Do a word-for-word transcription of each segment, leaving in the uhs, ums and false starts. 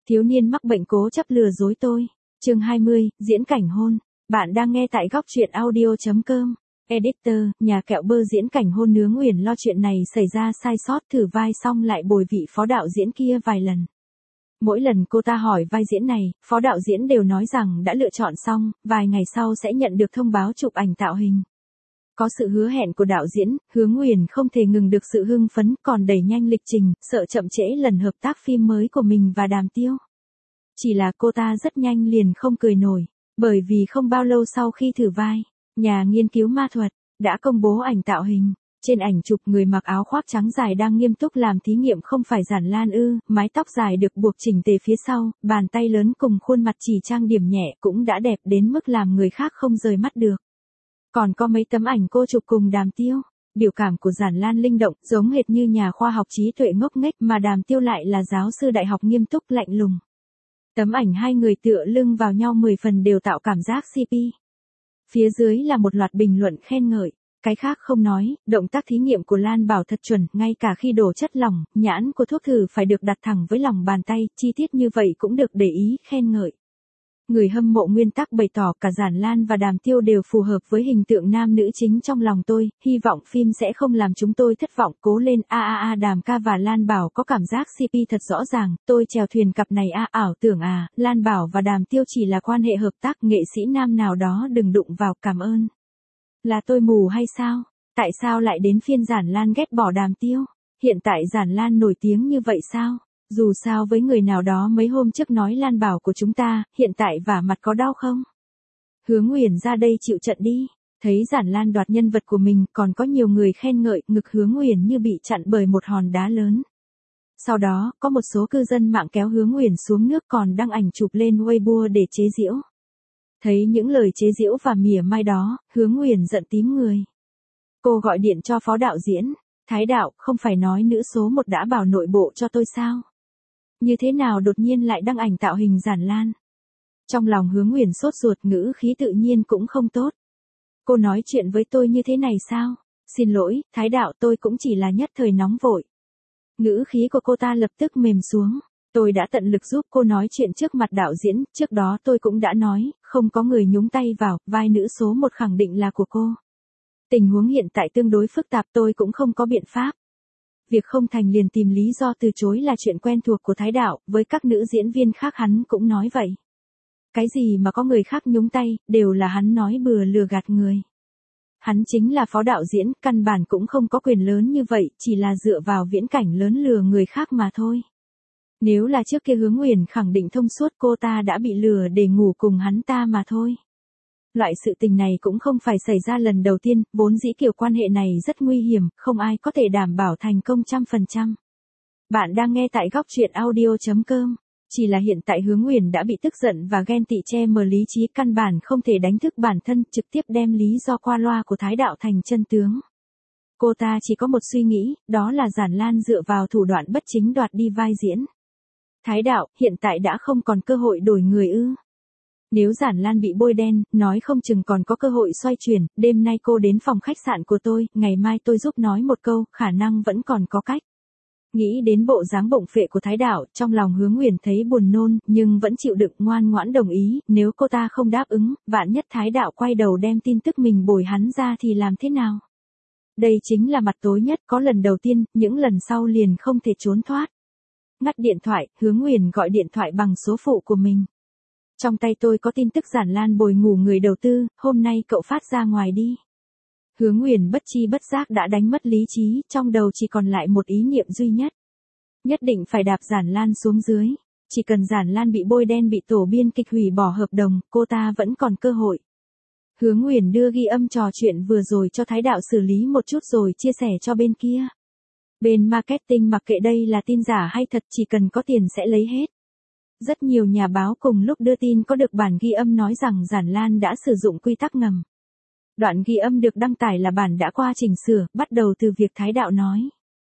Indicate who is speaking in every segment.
Speaker 1: Thiếu niên mắc bệnh cố chấp lừa dối tôi. Chương hai mươi, diễn cảnh hôn. Bạn đang nghe tại góc truyện audio chấm com. Editor, nhà kẹo bơ diễn cảnh hôn Nướng Uyển lo chuyện này xảy ra sai sót thử vai xong lại bồi vị phó đạo diễn kia vài lần. Mỗi lần cô ta hỏi vai diễn này, phó đạo diễn đều nói rằng đã lựa chọn xong, vài ngày sau sẽ nhận được thông báo chụp ảnh tạo hình. Có sự hứa hẹn của đạo diễn, Hướng Uyển không thể ngừng được sự hưng phấn còn đẩy nhanh lịch trình, sợ chậm trễ lần hợp tác phim mới của mình và Đàm Tiêu. Chỉ là cô ta rất nhanh liền không cười nổi, bởi vì không bao lâu sau khi thử vai, nhà nghiên cứu ma thuật đã công bố ảnh tạo hình. Trên ảnh chụp người mặc áo khoác trắng dài đang nghiêm túc làm thí nghiệm không phải Giản Lan ư, mái tóc dài được buộc chỉnh tề phía sau, bàn tay lớn cùng khuôn mặt chỉ trang điểm nhẹ cũng đã đẹp đến mức làm người khác không rời mắt được. Còn có mấy tấm ảnh cô chụp cùng Đàm Tiêu, biểu cảm của Giản Lan linh động, giống hệt như nhà khoa học trí tuệ ngốc nghếch mà Đàm Tiêu lại là giáo sư đại học nghiêm túc lạnh lùng. Tấm ảnh hai người tựa lưng vào nhau mười phần đều tạo cảm giác xê pê. Phía dưới là một loạt bình luận khen ngợi. Cái khác không nói, động tác thí nghiệm của Lan Bảo thật chuẩn, ngay cả khi đổ chất lỏng, nhãn của thuốc thử phải được đặt thẳng với lòng bàn tay, chi tiết như vậy cũng được để ý, khen ngợi. Người hâm mộ nguyên tắc bày tỏ cả Giản Lan và Đàm Tiêu đều phù hợp với hình tượng nam nữ chính trong lòng tôi, hy vọng phim sẽ không làm chúng tôi thất vọng, cố lên a a a Đàm ca và Lan Bảo có cảm giác xê pê thật rõ ràng, tôi chèo thuyền cặp này a ảo tưởng à, Lan Bảo và Đàm Tiêu chỉ là quan hệ hợp tác, nghệ sĩ nam nào đó đừng đụng vào, cảm ơn. Là tôi mù hay sao? Tại sao lại đến phiên Giản Lan ghét bỏ Đàm Tiêu? Hiện tại Giản Lan nổi tiếng như vậy sao? Dù sao với người nào đó mấy hôm trước nói Lan Bảo của chúng ta, hiện tại vả mặt có đau không? Hướng Uyển ra đây chịu trận đi. Thấy Giản Lan đoạt nhân vật của mình, còn có nhiều người khen ngợi, ngực Hướng Uyển như bị chặn bởi một hòn đá lớn. Sau đó, có một số cư dân mạng kéo Hướng Uyển xuống nước còn đăng ảnh chụp lên Weibo để chế giễu. Thấy những lời chế giễu và mỉa mai đó, Hướng Uyển giận tím người. Cô gọi điện cho phó đạo diễn, Thái đạo, không phải nói nữ số một đã bảo nội bộ cho tôi sao? Như thế nào đột nhiên lại đăng ảnh tạo hình Giản Lan? Trong lòng Hướng Uyển sốt ruột, ngữ khí tự nhiên cũng không tốt. Cô nói chuyện với tôi như thế này sao? Xin lỗi, Thái đạo, tôi cũng chỉ là nhất thời nóng vội. Ngữ khí của cô ta lập tức mềm xuống. Tôi đã tận lực giúp cô nói chuyện trước mặt đạo diễn, trước đó tôi cũng đã nói, không có người nhúng tay vào, vai nữ số một khẳng định là của cô. Tình huống hiện tại tương đối phức tạp, tôi cũng không có biện pháp. Việc không thành liền tìm lý do từ chối là chuyện quen thuộc của Thái đạo, với các nữ diễn viên khác hắn cũng nói vậy. Cái gì mà có người khác nhúng tay, đều là hắn nói bừa lừa gạt người. Hắn chính là phó đạo diễn, căn bản cũng không có quyền lớn như vậy, chỉ là dựa vào viễn cảnh lớn lừa người khác mà thôi. Nếu là trước kia Hướng Uyển khẳng định thông suốt cô ta đã bị lừa để ngủ cùng hắn ta mà thôi. Loại sự tình này cũng không phải xảy ra lần đầu tiên, vốn dĩ kiểu quan hệ này rất nguy hiểm, không ai có thể đảm bảo thành công trăm phần trăm. Bạn đang nghe tại góc truyện audio chấm com. Chỉ là hiện tại Hướng Uyển đã bị tức giận và ghen tị che mờ lý trí, căn bản không thể đánh thức bản thân, trực tiếp đem lý do qua loa của Thái đạo thành chân tướng. Cô ta chỉ có một suy nghĩ, đó là Giản Lan dựa vào thủ đoạn bất chính đoạt đi vai diễn. Thái đạo, hiện tại đã không còn cơ hội đổi người ư? Nếu Giản Lan bị bôi đen, nói không chừng còn có cơ hội xoay chuyển, đêm nay cô đến phòng khách sạn của tôi, ngày mai tôi giúp nói một câu, khả năng vẫn còn có cách. Nghĩ đến bộ dáng bụng phệ của Thái đạo, trong lòng Hướng Uyển thấy buồn nôn, nhưng vẫn chịu đựng ngoan ngoãn đồng ý, nếu cô ta không đáp ứng, vạn nhất Thái đạo quay đầu đem tin tức mình bồi hắn ra thì làm thế nào? Đây chính là mặt tối nhất, có lần đầu tiên, những lần sau liền không thể trốn thoát. Ngắt điện thoại, Hướng Uyển gọi điện thoại bằng số phụ của mình. Trong tay tôi có tin tức Giản Lan bồi ngủ người đầu tư, hôm nay cậu phát ra ngoài đi. Hướng Uyển bất chi bất giác đã đánh mất lý trí, trong đầu chỉ còn lại một ý niệm duy nhất. Nhất định phải đạp Giản Lan xuống dưới. Chỉ cần Giản Lan bị bôi đen, bị tổ biên kịch hủy bỏ hợp đồng, cô ta vẫn còn cơ hội. Hướng Uyển đưa ghi âm trò chuyện vừa rồi cho Thái đạo xử lý một chút rồi chia sẻ cho bên kia. Bên marketing mặc kệ đây là tin giả hay thật, chỉ cần có tiền sẽ lấy hết. Rất nhiều nhà báo cùng lúc đưa tin có được bản ghi âm nói rằng Giản Lan đã sử dụng quy tắc ngầm. Đoạn ghi âm được đăng tải là bản đã qua chỉnh sửa, bắt đầu từ việc Thái đạo nói.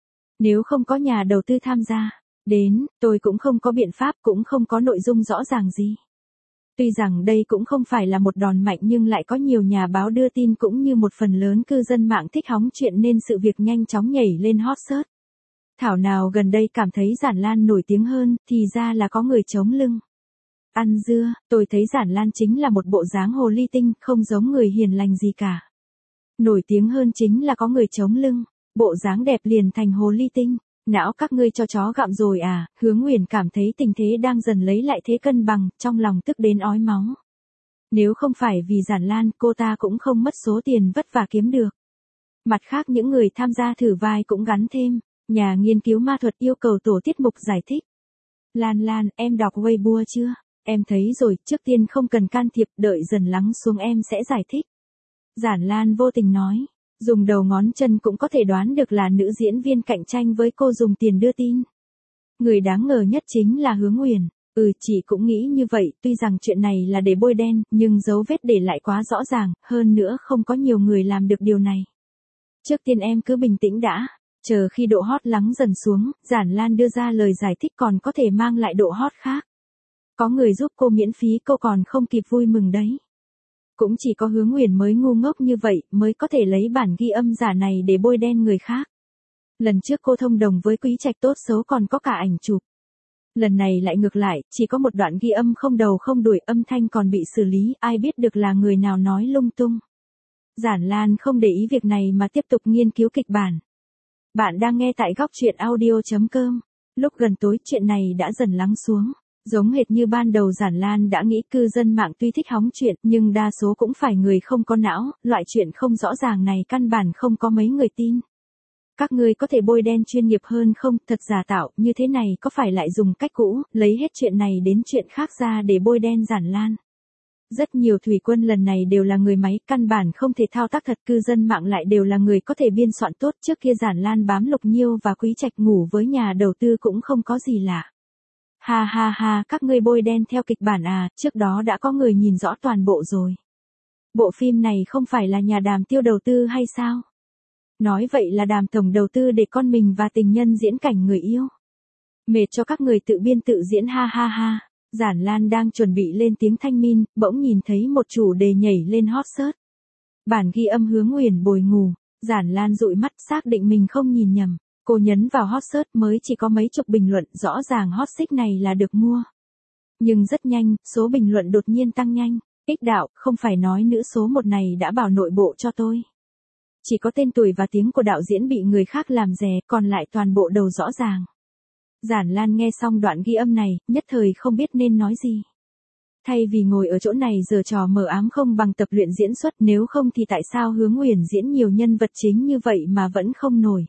Speaker 1: Nếu không có nhà đầu tư tham gia, đến, tôi cũng không có biện pháp, cũng không có nội dung rõ ràng gì. Tuy rằng đây cũng không phải là một đòn mạnh nhưng lại có nhiều nhà báo đưa tin cũng như một phần lớn cư dân mạng thích hóng chuyện nên sự việc nhanh chóng nhảy lên hot search. Thảo nào gần đây cảm thấy Giản Lan nổi tiếng hơn, thì ra là có người chống lưng. Ăn dưa, tôi thấy Giản Lan chính là một bộ dáng hồ ly tinh, không giống người hiền lành gì cả. Nổi tiếng hơn chính là có người chống lưng, bộ dáng đẹp liền thành hồ ly tinh. Não các ngươi cho chó gặm rồi à? Hứa Nguyền cảm thấy tình thế đang dần lấy lại thế cân bằng, trong lòng tức đến ói máu. Nếu không phải vì Giản Lan, cô ta cũng không mất số tiền vất vả kiếm được. Mặt khác những người tham gia thử vai cũng gắn thêm, nhà nghiên cứu ma thuật yêu cầu tổ tiết mục giải thích. Lan Lan, em đọc Weibo chưa? Em thấy rồi, trước tiên không cần can thiệp, đợi dần lắng xuống em sẽ giải thích. Giản Lan vô tình nói, dùng đầu ngón chân cũng có thể đoán được là nữ diễn viên cạnh tranh với cô dùng tiền đưa tin. Người đáng ngờ nhất chính là Hứa Nguyền. Ừ, chị cũng nghĩ như vậy, tuy rằng chuyện này là để bôi đen, nhưng dấu vết để lại quá rõ ràng, hơn nữa không có nhiều người làm được điều này. Trước tiên em cứ bình tĩnh đã, chờ khi độ hot lắng dần xuống, Giản Lan đưa ra lời giải thích còn có thể mang lại độ hot khác. Có người giúp cô miễn phí cô còn không kịp vui mừng đấy. Cũng chỉ có Hứa Nguyền mới ngu ngốc như vậy mới có thể lấy bản ghi âm giả này để bôi đen người khác. Lần trước cô thông đồng với Quý Trạch tốt xấu còn có cả ảnh chụp. Lần này lại ngược lại, chỉ có một đoạn ghi âm không đầu không đuôi, âm thanh còn bị xử lý, ai biết được là người nào nói lung tung. Giản Lan không để ý việc này mà tiếp tục nghiên cứu kịch bản. Bạn đang nghe tại góc truyện audio chấm com. Lúc gần tối chuyện này đã dần lắng xuống. Giống hệt như ban đầu Giản Lan đã nghĩ cư dân mạng tuy thích hóng chuyện nhưng đa số cũng phải người không có não, loại chuyện không rõ ràng này căn bản không có mấy người tin. Các ngươi có thể bôi đen chuyên nghiệp hơn không, thật giả tạo, như thế này có phải lại dùng cách cũ, lấy hết chuyện này đến chuyện khác ra để bôi đen Giản Lan. Rất nhiều thủy quân lần này đều là người máy, căn bản không thể thao tác thật, cư dân mạng lại đều là người có thể biên soạn tốt, trước kia Giản Lan bám Lục Nhiêu và Quý Trạch ngủ với nhà đầu tư cũng không có gì lạ. Ha ha ha, các ngươi bôi đen theo kịch bản à, trước đó đã có người nhìn rõ toàn bộ rồi. Bộ phim này không phải là nhà Đàm Tiêu đầu tư hay sao? Nói vậy là Đàm tổng đầu tư để con mình và tình nhân diễn cảnh người yêu. Mệt cho các người tự biên tự diễn, ha ha ha. Giản Lan đang chuẩn bị lên tiếng thanh minh, bỗng nhìn thấy một chủ đề nhảy lên hot search. Bản ghi âm Hứa Nguyền bồi ngủ, Giản Lan dụi mắt xác định mình không nhìn nhầm. Cô nhấn vào hot search mới chỉ có mấy chục bình luận, rõ ràng hot search này là được mua. Nhưng rất nhanh, số bình luận đột nhiên tăng nhanh. Ích đạo, không phải nói nữ số một này đã bảo nội bộ cho tôi. Chỉ có tên tuổi và tiếng của đạo diễn bị người khác làm rè, còn lại toàn bộ đầu rõ ràng. Giản Lan nghe xong đoạn ghi âm này, nhất thời không biết nên nói gì. Thay vì ngồi ở chỗ này giở trò mờ ám không bằng tập luyện diễn xuất, nếu không thì tại sao Hứa Nguyền diễn nhiều nhân vật chính như vậy mà vẫn không nổi.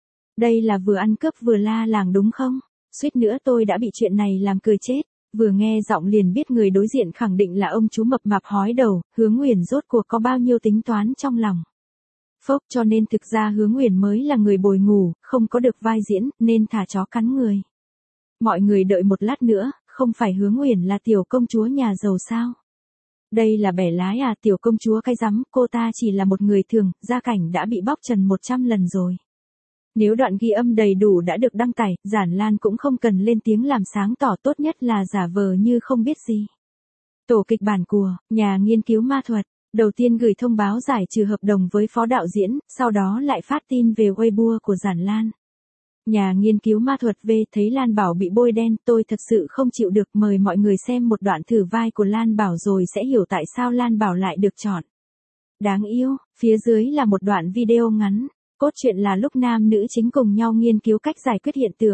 Speaker 1: Đây là vừa ăn cướp vừa la làng đúng không? Suýt nữa tôi đã bị chuyện này làm cười chết. Vừa nghe giọng liền biết người đối diện khẳng định là ông chú mập mạp hói đầu, Hứa Nguyền rốt cuộc có bao nhiêu tính toán trong lòng. Phốc, cho nên thực ra Hứa Nguyền mới là người bồi ngủ, không có được vai diễn, nên thả chó cắn người. Mọi người đợi một lát nữa, không phải Hứa Nguyền là tiểu công chúa nhà giàu sao? Đây là bẻ lái à, tiểu công chúa cái rắm, cô ta chỉ là một người thường, gia cảnh đã bị bóc trần một trăm lần rồi. Nếu đoạn ghi âm đầy đủ đã được đăng tải, Giản Lan cũng không cần lên tiếng làm sáng tỏ, tốt nhất là giả vờ như không biết gì. Tổ kịch bản của nhà nghiên cứu ma thuật, đầu tiên gửi thông báo giải trừ hợp đồng với phó đạo diễn, sau đó lại phát tin về Weibo của Giản Lan. Nhà nghiên cứu ma thuật về thấy Lan Bảo bị bôi đen, tôi thật sự không chịu được, mời mọi người xem một đoạn thử vai của Lan Bảo rồi sẽ hiểu tại sao Lan Bảo lại được chọn. Đáng yêu, phía dưới là một đoạn video ngắn. Cốt truyện là lúc nam nữ chính cùng nhau nghiên cứu cách giải quyết hiện tượng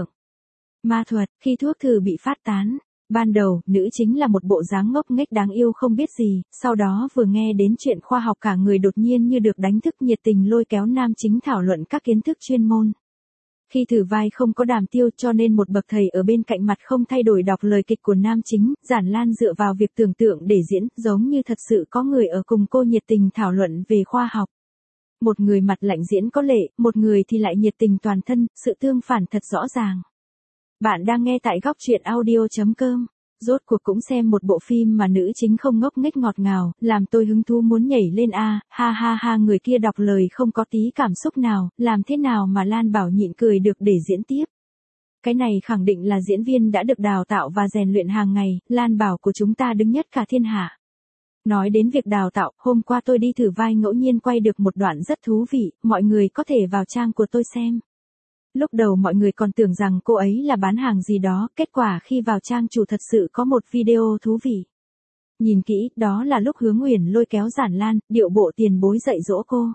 Speaker 1: ma thuật, khi thuốc thử bị phát tán. Ban đầu, nữ chính là một bộ dáng ngốc nghếch đáng yêu không biết gì, sau đó vừa nghe đến chuyện khoa học cả người đột nhiên như được đánh thức, nhiệt tình lôi kéo nam chính thảo luận các kiến thức chuyên môn. Khi thử vai không có Đàm Tiêu cho nên một bậc thầy ở bên cạnh mặt không thay đổi đọc lời kịch của nam chính, Giản Lan dựa vào việc tưởng tượng để diễn, giống như thật sự có người ở cùng cô nhiệt tình thảo luận về khoa học. Một người mặt lạnh diễn có lệ, một người thì lại nhiệt tình toàn thân, sự tương phản thật rõ ràng. Bạn đang nghe tại góc truyện audio chấm com. Rốt cuộc cũng xem một bộ phim mà nữ chính không ngốc nghếch ngọt ngào, làm tôi hứng thú muốn nhảy lên a, ha ha ha, người kia đọc lời không có tí cảm xúc nào, làm thế nào mà Lan Bảo nhịn cười được để diễn tiếp. Cái này khẳng định là diễn viên đã được đào tạo và rèn luyện hàng ngày, Lan Bảo của chúng ta đứng nhất cả thiên hạ. Nói đến việc đào tạo, hôm qua tôi đi thử vai ngẫu nhiên quay được một đoạn rất thú vị, mọi người có thể vào trang của tôi xem. Lúc đầu mọi người còn tưởng rằng cô ấy là bán hàng gì đó, kết quả khi vào trang chủ thật sự có một video thú vị. Nhìn kỹ, đó là lúc Hứa Nguyền lôi kéo Giản Lan, điệu bộ tiền bối dạy dỗ cô.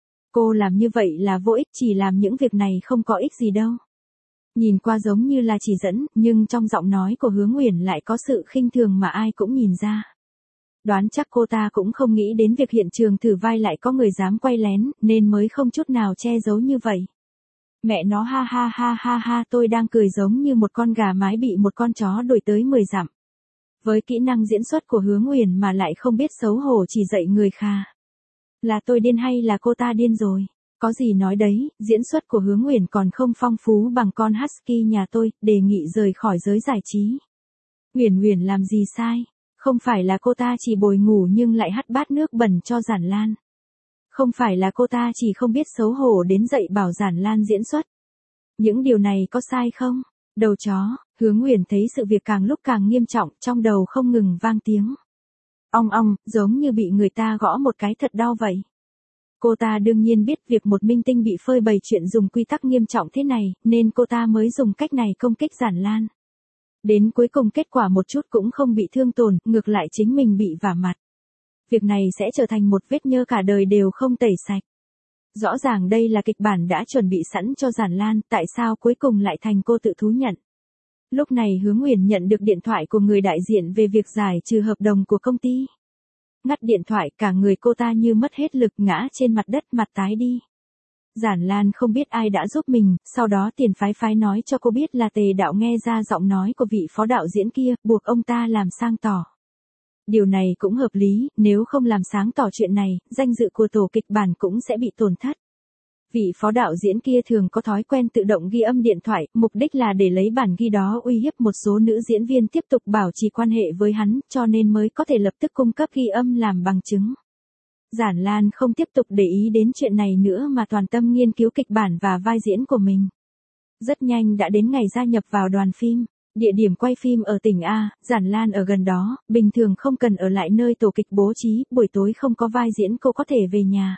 Speaker 1: Cô làm như vậy là vô ích, chỉ làm những việc này không có ích gì đâu. Nhìn qua giống như là chỉ dẫn, nhưng trong giọng nói của Hứa Nguyền lại có sự khinh thường mà ai cũng nhìn ra. Đoán chắc cô ta cũng không nghĩ đến việc hiện trường thử vai lại có người dám quay lén, nên mới không chút nào che giấu như vậy. Mẹ nó, ha ha ha ha ha, tôi đang cười giống như một con gà mái bị một con chó đuổi tới mười dặm. Với kỹ năng diễn xuất của Hứa Nguyền mà lại không biết xấu hổ chỉ dạy người khà. Là tôi điên hay là cô ta điên rồi? Có gì nói đấy, diễn xuất của Hứa Nguyền còn không phong phú bằng con Husky nhà tôi, đề nghị rời khỏi giới giải trí. Nguyền Nguyền làm gì sai? Không phải là cô ta chỉ bồi ngủ nhưng lại hắt bát nước bẩn cho Giản Lan. Không phải là cô ta chỉ không biết xấu hổ đến dạy bảo Giản Lan diễn xuất. Những điều này có sai không? Đầu chó, Hứa Nguyền thấy sự việc càng lúc càng nghiêm trọng, trong đầu không ngừng vang tiếng ong ong, giống như bị người ta gõ một cái thật đau vậy. Cô ta đương nhiên biết việc một minh tinh bị phơi bày chuyện dùng quy tắc nghiêm trọng thế này, nên cô ta mới dùng cách này công kích Giản Lan. Đến cuối cùng kết quả một chút cũng không bị thương tổn, ngược lại chính mình bị vả mặt. Việc này sẽ trở thành một vết nhơ cả đời đều không tẩy sạch. Rõ ràng đây là kịch bản đã chuẩn bị sẵn cho Giản Lan, tại sao cuối cùng lại thành cô tự thú nhận? Lúc này Hứa Nguyền nhận được điện thoại của người đại diện về việc giải trừ hợp đồng của công ty. Ngắt điện thoại, cả người cô ta như mất hết lực, ngã trên mặt đất, mặt tái đi. Giản Lan không biết ai đã giúp mình, sau đó Tiền Phái Phái nói cho cô biết là Tề Đạo nghe ra giọng nói của vị phó đạo diễn kia, buộc ông ta làm sáng tỏ. Điều này cũng hợp lý, nếu không làm sáng tỏ chuyện này, danh dự của tổ kịch bản cũng sẽ bị tổn thất. Vị phó đạo diễn kia thường có thói quen tự động ghi âm điện thoại, mục đích là để lấy bản ghi đó uy hiếp một số nữ diễn viên tiếp tục bảo trì quan hệ với hắn, cho nên mới có thể lập tức cung cấp ghi âm làm bằng chứng. Giản Lan không tiếp tục để ý đến chuyện này nữa mà toàn tâm nghiên cứu kịch bản và vai diễn của mình. Rất nhanh đã đến ngày gia nhập vào đoàn phim. Địa điểm quay phim ở tỉnh A, Giản Lan ở gần đó, bình thường không cần ở lại nơi tổ kịch bố trí, buổi tối không có vai diễn cô có thể về nhà.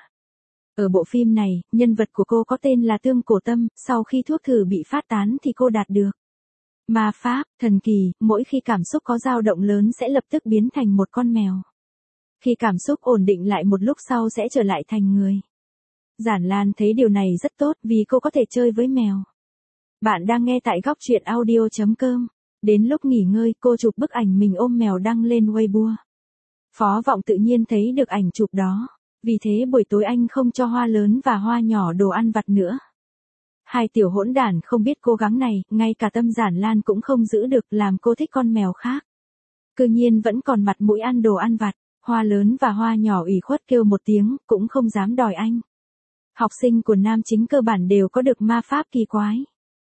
Speaker 1: Ở bộ phim này, nhân vật của cô có tên là Tương Cổ Tâm, sau khi thuốc thử bị phát tán thì cô đạt được ma pháp, thần kỳ, mỗi khi cảm xúc có dao động lớn sẽ lập tức biến thành một con mèo. Khi cảm xúc ổn định lại một lúc sau sẽ trở lại thành người. Giản Lan thấy điều này rất tốt vì cô có thể chơi với mèo. Bạn đang nghe tại góc truyện audio chấm com. Đến lúc nghỉ ngơi, cô chụp bức ảnh mình ôm mèo đăng lên Weibo. Phó Vọng tự nhiên thấy được ảnh chụp đó. Vì thế buổi tối anh không cho Hoa lớn và Hoa nhỏ đồ ăn vặt nữa. Hai tiểu hỗn đản không biết cố gắng này, ngay cả tâm Giản Lan cũng không giữ được, làm cô thích con mèo khác. Cư nhiên vẫn còn mặt mũi ăn đồ ăn vặt. Hoa lớn và Hoa nhỏ ủy khuất kêu một tiếng, cũng không dám đòi anh. Học sinh của nam chính cơ bản đều có được ma pháp kỳ quái.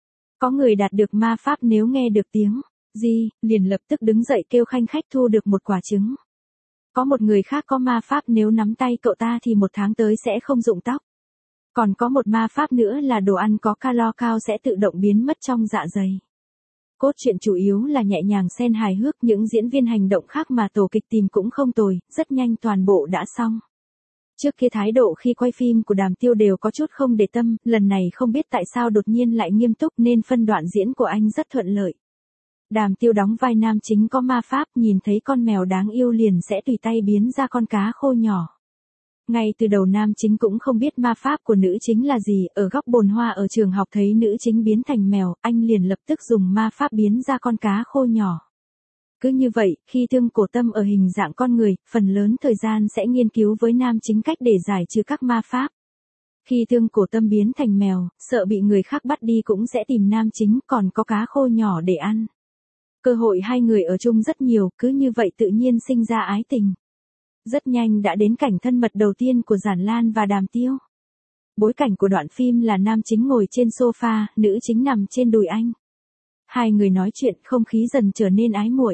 Speaker 1: Có người đạt được ma pháp nếu nghe được tiếng gì, liền lập tức đứng dậy kêu khanh khách thu được một quả trứng. Có một người khác có ma pháp nếu nắm tay cậu ta thì một tháng tới sẽ không rụng tóc. Còn có một ma pháp nữa là đồ ăn có calo cao sẽ tự động biến mất trong dạ dày. Cốt truyện chủ yếu là nhẹ nhàng xen hài hước, những diễn viên hành động khác mà tổ kịch tìm cũng không tồi, rất nhanh toàn bộ đã xong. Trước kia thái độ khi quay phim của Đàm Tiêu đều có chút không để tâm, lần này không biết tại sao đột nhiên lại nghiêm túc nên phân đoạn diễn của anh rất thuận lợi. Đàm Tiêu đóng vai nam chính có ma pháp, nhìn thấy con mèo đáng yêu liền sẽ tùy tay biến ra con cá khô nhỏ. Ngay từ đầu nam chính cũng không biết ma pháp của nữ chính là gì, ở góc bồn hoa ở trường học thấy nữ chính biến thành mèo, anh liền lập tức dùng ma pháp biến ra con cá khô nhỏ. Cứ như vậy, khi Tương Cổ Tâm ở hình dạng con người, phần lớn thời gian sẽ nghiên cứu với nam chính cách để giải trừ các ma pháp. Khi Tương Cổ Tâm biến thành mèo, sợ bị người khác bắt đi cũng sẽ tìm nam chính, còn có cá khô nhỏ để ăn. Cơ hội hai người ở chung rất nhiều, cứ như vậy tự nhiên sinh ra ái tình. Rất nhanh đã đến cảnh thân mật đầu tiên của Giản Lan và Đàm Tiêu. Bối cảnh của đoạn phim là nam chính ngồi trên sofa, nữ chính nằm trên đùi anh. Hai người nói chuyện, không khí dần trở nên ái muội.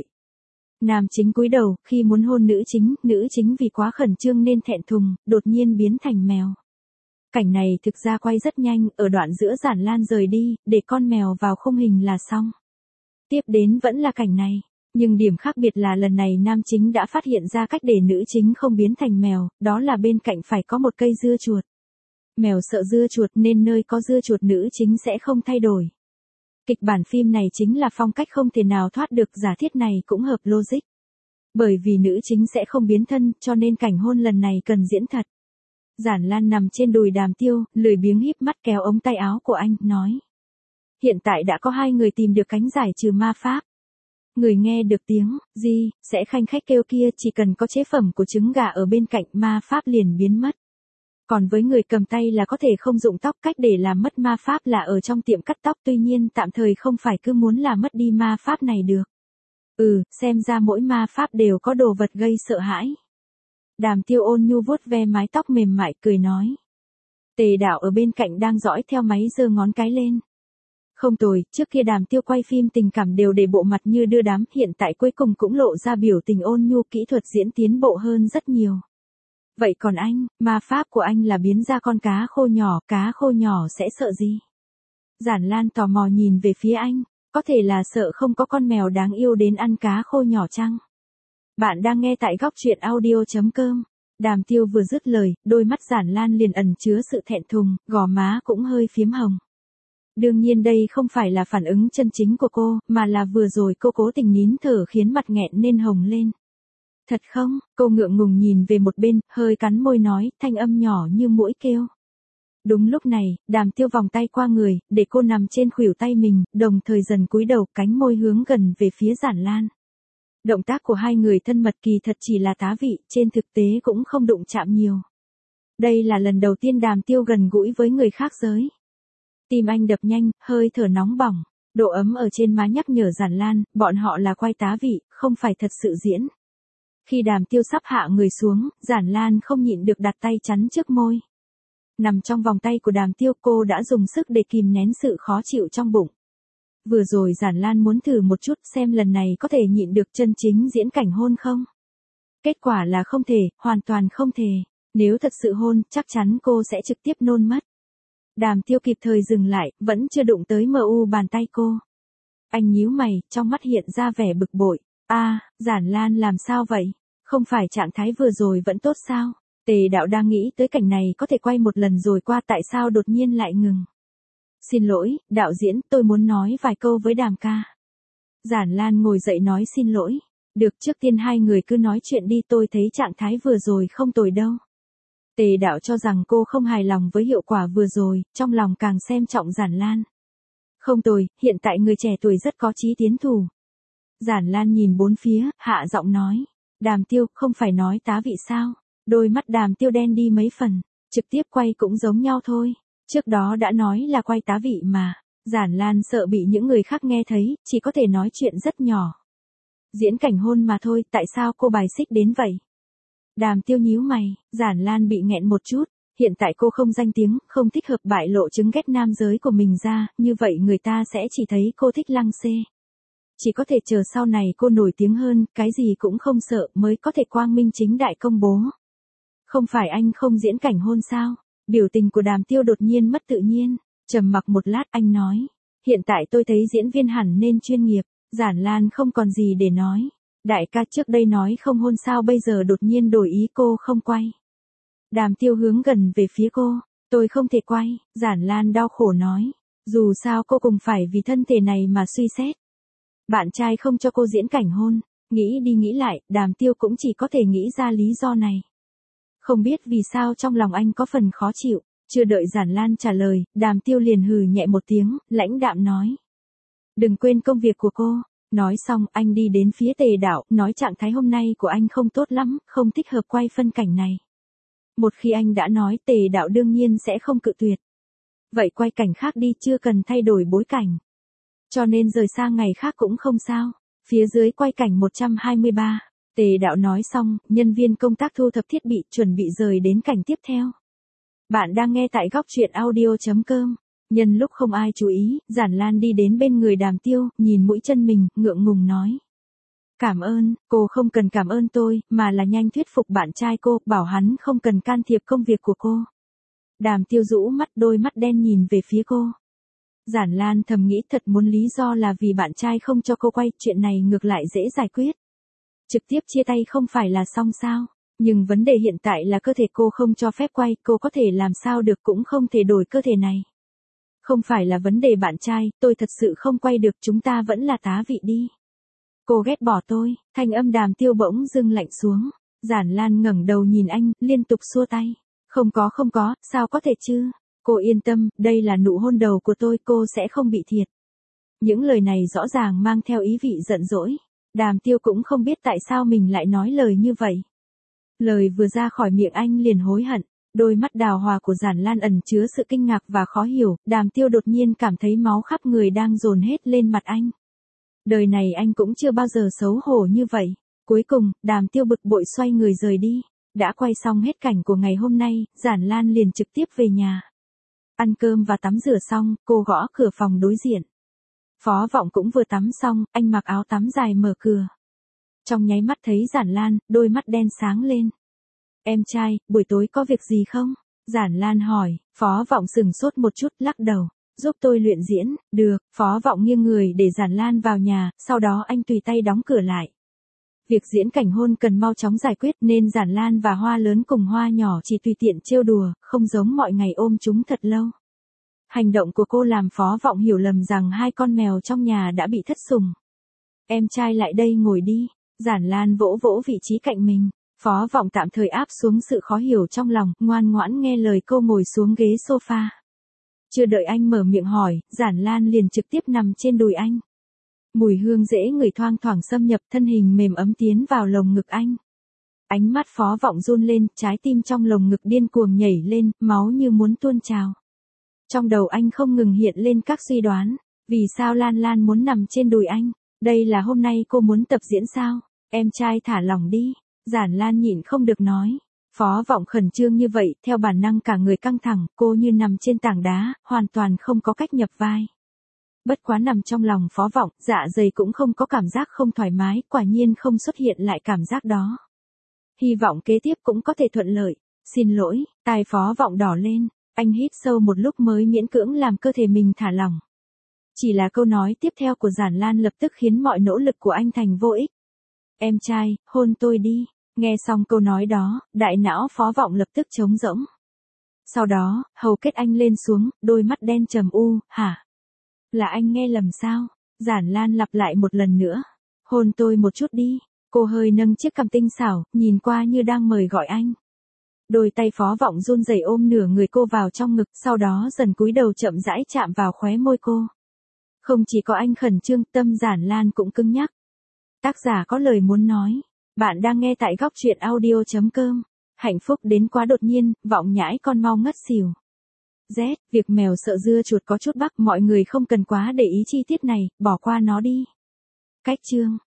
Speaker 1: Nam chính cúi đầu, khi muốn hôn nữ chính, nữ chính vì quá khẩn trương nên thẹn thùng, đột nhiên biến thành mèo. Cảnh này thực ra quay rất nhanh, ở đoạn giữa Giản Lan rời đi, để con mèo vào khung hình là xong. Tiếp đến vẫn là cảnh này, nhưng điểm khác biệt là lần này nam chính đã phát hiện ra cách để nữ chính không biến thành mèo, đó là bên cạnh phải có một cây dưa chuột. Mèo sợ dưa chuột nên nơi có dưa chuột nữ chính sẽ không thay đổi. Kịch bản phim này chính là phong cách không thể nào thoát được, giả thiết này cũng hợp logic. Bởi vì nữ chính sẽ không biến thân, cho nên cảnh hôn lần này cần diễn thật. Giản Lan nằm trên đùi Đàm Tiêu, lười biếng híp mắt kéo ống tay áo của anh, nói. Hiện tại đã có hai người tìm được cánh giải trừ ma pháp. Người nghe được tiếng, gì, sẽ khanh khách kêu kia, chỉ cần có chế phẩm của trứng gà ở bên cạnh, ma pháp liền biến mất. Còn với người cầm tay là có thể không dụng tóc, cách để làm mất ma pháp là ở trong tiệm cắt tóc, tuy nhiên tạm thời không phải cứ muốn là mất đi ma pháp này được. Ừ, xem ra mỗi ma pháp đều có đồ vật gây sợ hãi. Đàm Tiêu ôn nhu vuốt ve mái tóc mềm mại, cười nói. Tề Đạo ở bên cạnh đang dõi theo máy giơ ngón cái lên. Không tồi, trước kia Đàm Tiêu quay phim tình cảm đều để bộ mặt như đưa đám, hiện tại cuối cùng cũng lộ ra biểu tình ôn nhu, kỹ thuật diễn tiến bộ hơn rất nhiều. Vậy còn anh, ma pháp của anh là biến ra con cá khô nhỏ, cá khô nhỏ sẽ sợ gì? Giản Lan tò mò nhìn về phía anh, có thể là sợ không có con mèo đáng yêu đến ăn cá khô nhỏ chăng? Bạn đang nghe tại góc truyện audio chấm com. Đàm Tiêu vừa dứt lời, đôi mắt Giản Lan liền ẩn chứa sự thẹn thùng, gò má cũng hơi phiếm hồng. Đương nhiên đây không phải là phản ứng chân chính của cô, mà là vừa rồi cô cố tình nín thở khiến mặt nghẹn nên hồng lên. Thật không? Cô ngượng ngùng nhìn về một bên, hơi cắn môi nói, thanh âm nhỏ như muỗi kêu. Đúng lúc này, Đàm Tiêu vòng tay qua người, để cô nằm trên khuỷu tay mình, đồng thời dần cúi đầu, cánh môi hướng gần về phía Giản Lan. Động tác của hai người thân mật kỳ thật chỉ là tá vị, trên thực tế cũng không đụng chạm nhiều. Đây là lần đầu tiên Đàm Tiêu gần gũi với người khác giới. Tim anh đập nhanh, hơi thở nóng bỏng, độ ấm ở trên má nhắc nhở Giản Lan, bọn họ là quay tá vị, không phải thật sự diễn. Khi Đàm Tiêu sắp hạ người xuống, Giản Lan không nhịn được đặt tay chắn trước môi. Nằm trong vòng tay của Đàm Tiêu, cô đã dùng sức để kìm nén sự khó chịu trong bụng. Vừa rồi Giản Lan muốn thử một chút xem lần này có thể nhịn được chân chính diễn cảnh hôn không. Kết quả là không thể, hoàn toàn không thể. Nếu thật sự hôn, chắc chắn cô sẽ trực tiếp nôn mất. Đàm Tiêu kịp thời dừng lại, vẫn chưa đụng tới mờ u bàn tay cô. Anh nhíu mày, trong mắt hiện ra vẻ bực bội. A, à, Giản Lan làm sao vậy? Không phải trạng thái vừa rồi vẫn tốt sao? Tề Đạo đang nghĩ tới cảnh này có thể quay một lần rồi qua, tại sao đột nhiên lại ngừng? Xin lỗi, đạo diễn, tôi muốn nói vài câu với Đàm ca. Giản Lan ngồi dậy nói xin lỗi. Được, trước tiên hai người cứ nói chuyện đi, tôi thấy trạng thái vừa rồi không tồi đâu. Tề Đạo cho rằng cô không hài lòng với hiệu quả vừa rồi, trong lòng càng xem trọng Giản Lan. Không tồi, hiện tại người trẻ tuổi rất có chí tiến thủ. Giản Lan nhìn bốn phía, hạ giọng nói. Đàm Tiêu, không phải nói tá vị sao? Đôi mắt Đàm Tiêu đen đi mấy phần, trực tiếp quay cũng giống nhau thôi. Trước đó đã nói là quay tá vị mà. Giản Lan sợ bị những người khác nghe thấy, chỉ có thể nói chuyện rất nhỏ. Diễn cảnh hôn mà thôi, tại sao cô bài xích đến vậy? Đàm Tiêu nhíu mày, Giản Lan bị nghẹn một chút. Hiện tại cô không danh tiếng, không thích hợp bại lộ chứng ghét nam giới của mình ra, như vậy người ta sẽ chỉ thấy cô thích lăng xê. Chỉ có thể chờ sau này cô nổi tiếng hơn, cái gì cũng không sợ mới có thể quang minh chính đại công bố. Không phải anh không diễn cảnh hôn sao? Biểu tình của Đàm Tiêu đột nhiên mất tự nhiên, trầm mặc một lát anh nói. Hiện tại tôi thấy diễn viên hẳn nên chuyên nghiệp. Giản Lan không còn gì để nói. Đại ca trước đây nói không hôn sao bây giờ đột nhiên đổi ý cô không quay. Đàm Tiêu hướng gần về phía cô. Tôi không thể quay, Giản Lan đau khổ nói. Dù sao cô cùng phải vì thân thể này mà suy xét. Bạn trai không cho cô diễn cảnh hôn. Nghĩ đi nghĩ lại, Đàm Tiêu cũng chỉ có thể nghĩ ra lý do này. Không biết vì sao trong lòng anh có phần khó chịu. Chưa đợi Giản Lan trả lời, Đàm Tiêu liền hừ nhẹ một tiếng, lãnh đạm nói. Đừng quên công việc của cô. Nói xong, anh đi đến phía Tề Đạo, nói trạng thái hôm nay của anh không tốt lắm, không thích hợp quay phân cảnh này. Một khi anh đã nói, Tề Đạo đương nhiên sẽ không cự tuyệt. Vậy quay cảnh khác đi, chưa cần thay đổi bối cảnh. Cho nên rời sang ngày khác cũng không sao. Phía dưới quay cảnh một trăm hai mươi ba. Tề Đạo nói xong, nhân viên công tác thu thập thiết bị, chuẩn bị rời đến cảnh tiếp theo. Bạn đang nghe tại góc truyện audio chấm com. Nhân lúc không ai chú ý, Giản Lan đi đến bên người Đàm Tiêu, nhìn mũi chân mình, ngượng ngùng nói. Cảm ơn, cô không cần cảm ơn tôi, mà là nhanh thuyết phục bạn trai cô, bảo hắn không cần can thiệp công việc của cô. Đàm Tiêu rũ mắt, đôi mắt đen nhìn về phía cô. Giản Lan thầm nghĩ thật muốn lý do là vì bạn trai không cho cô quay, chuyện này ngược lại dễ giải quyết. Trực tiếp chia tay không phải là xong sao? Nhưng vấn đề hiện tại là cơ thể cô không cho phép quay, cô có thể làm sao được cũng không thể đổi cơ thể này. Không phải là vấn đề bạn trai, tôi thật sự không quay được, chúng ta vẫn là tá vị đi. Cô ghét bỏ tôi, thanh âm Đàm Tiêu bỗng dưng lạnh xuống. Giản Lan ngẩng đầu nhìn anh, liên tục xua tay. Không có không có, sao có thể chứ? Cô yên tâm, đây là nụ hôn đầu của tôi, cô sẽ không bị thiệt. Những lời này rõ ràng mang theo ý vị giận dỗi. Đàm Tiêu cũng không biết tại sao mình lại nói lời như vậy. Lời vừa ra khỏi miệng anh liền hối hận. Đôi mắt đào hoa của Giản Lan ẩn chứa sự kinh ngạc và khó hiểu. Đàm Tiêu đột nhiên cảm thấy máu khắp người đang dồn hết lên mặt anh. Đời này anh cũng chưa bao giờ xấu hổ như vậy. Cuối cùng, Đàm Tiêu bực bội xoay người rời đi. Đã quay xong hết cảnh của ngày hôm nay, Giản Lan liền trực tiếp về nhà. Ăn cơm và tắm rửa xong, cô gõ cửa phòng đối diện. Phó Vọng cũng vừa tắm xong, anh mặc áo tắm dài mở cửa. Trong nháy mắt thấy Giản Lan, đôi mắt đen sáng lên. Em trai, buổi tối có việc gì không? Giản Lan hỏi. Phó Vọng sừng sốt một chút, lắc đầu. Giúp tôi luyện diễn. Được. Phó Vọng nghiêng người để Giản Lan vào nhà, sau đó anh tùy tay đóng cửa lại. Việc diễn cảnh hôn cần mau chóng giải quyết nên Giản Lan và Hoa lớn cùng Hoa nhỏ chỉ tùy tiện trêu đùa, không giống mọi ngày ôm chúng thật lâu. Hành động của cô làm Phó Vọng hiểu lầm rằng hai con mèo trong nhà đã bị thất sủng. Em trai lại đây ngồi đi. Giản Lan vỗ vỗ vị trí cạnh mình. Phó Vọng tạm thời áp xuống sự khó hiểu trong lòng, ngoan ngoãn nghe lời cô ngồi xuống ghế sofa. Chưa đợi anh mở miệng hỏi, Giản Lan liền trực tiếp nằm trên đùi anh. Mùi hương dễ ngửi thoang thoảng xâm nhập, thân hình mềm ấm tiến vào lồng ngực anh. Ánh mắt Phó Vọng run lên, trái tim trong lồng ngực điên cuồng nhảy lên, máu như muốn tuôn trào. Trong đầu anh không ngừng hiện lên các suy đoán. Vì sao Lan Lan muốn nằm trên đùi anh? Đây là hôm nay cô muốn tập diễn sao? Em trai thả lỏng đi. Giản Lan nhịn không được nói. Phó Vọng khẩn trương như vậy, theo bản năng cả người căng thẳng, cô như nằm trên tảng đá, hoàn toàn không có cách nhập vai. Bất quá nằm trong lòng Phó Vọng, dạ dày cũng không có cảm giác không thoải mái, quả nhiên không xuất hiện lại cảm giác đó. Hy vọng kế tiếp cũng có thể thuận lợi. Xin lỗi, tai Phó Vọng đỏ lên, anh hít sâu một lúc mới miễn cưỡng làm cơ thể mình thả lỏng. Chỉ là câu nói tiếp theo của Giản Lan lập tức khiến mọi nỗ lực của anh thành vô ích. Em trai, hôn tôi đi. Nghe xong câu nói đó, đại não Phó Vọng lập tức trống rỗng. Sau đó, hầu kết anh lên xuống, đôi mắt đen trầm u, hả? Là anh nghe lầm sao? Giản Lan lặp lại một lần nữa. Hôn tôi một chút đi. Cô hơi nâng chiếc cằm tinh xảo, nhìn qua như đang mời gọi anh. Đôi tay Phó Vọng run rẩy ôm nửa người cô vào trong ngực, sau đó dần cúi đầu chậm rãi chạm vào khóe môi cô. Không chỉ có anh khẩn trương, tâm Giản Lan cũng cứng nhắc. Tác giả có lời muốn nói. Bạn đang nghe tại góc truyện audio chấm com. Hạnh phúc đến quá đột nhiên, Vọng nhãi con mau ngất xỉu. Z, việc mèo sợ dưa chuột có chút bắc, mọi người không cần quá để ý chi tiết này, bỏ qua nó đi. Cách chương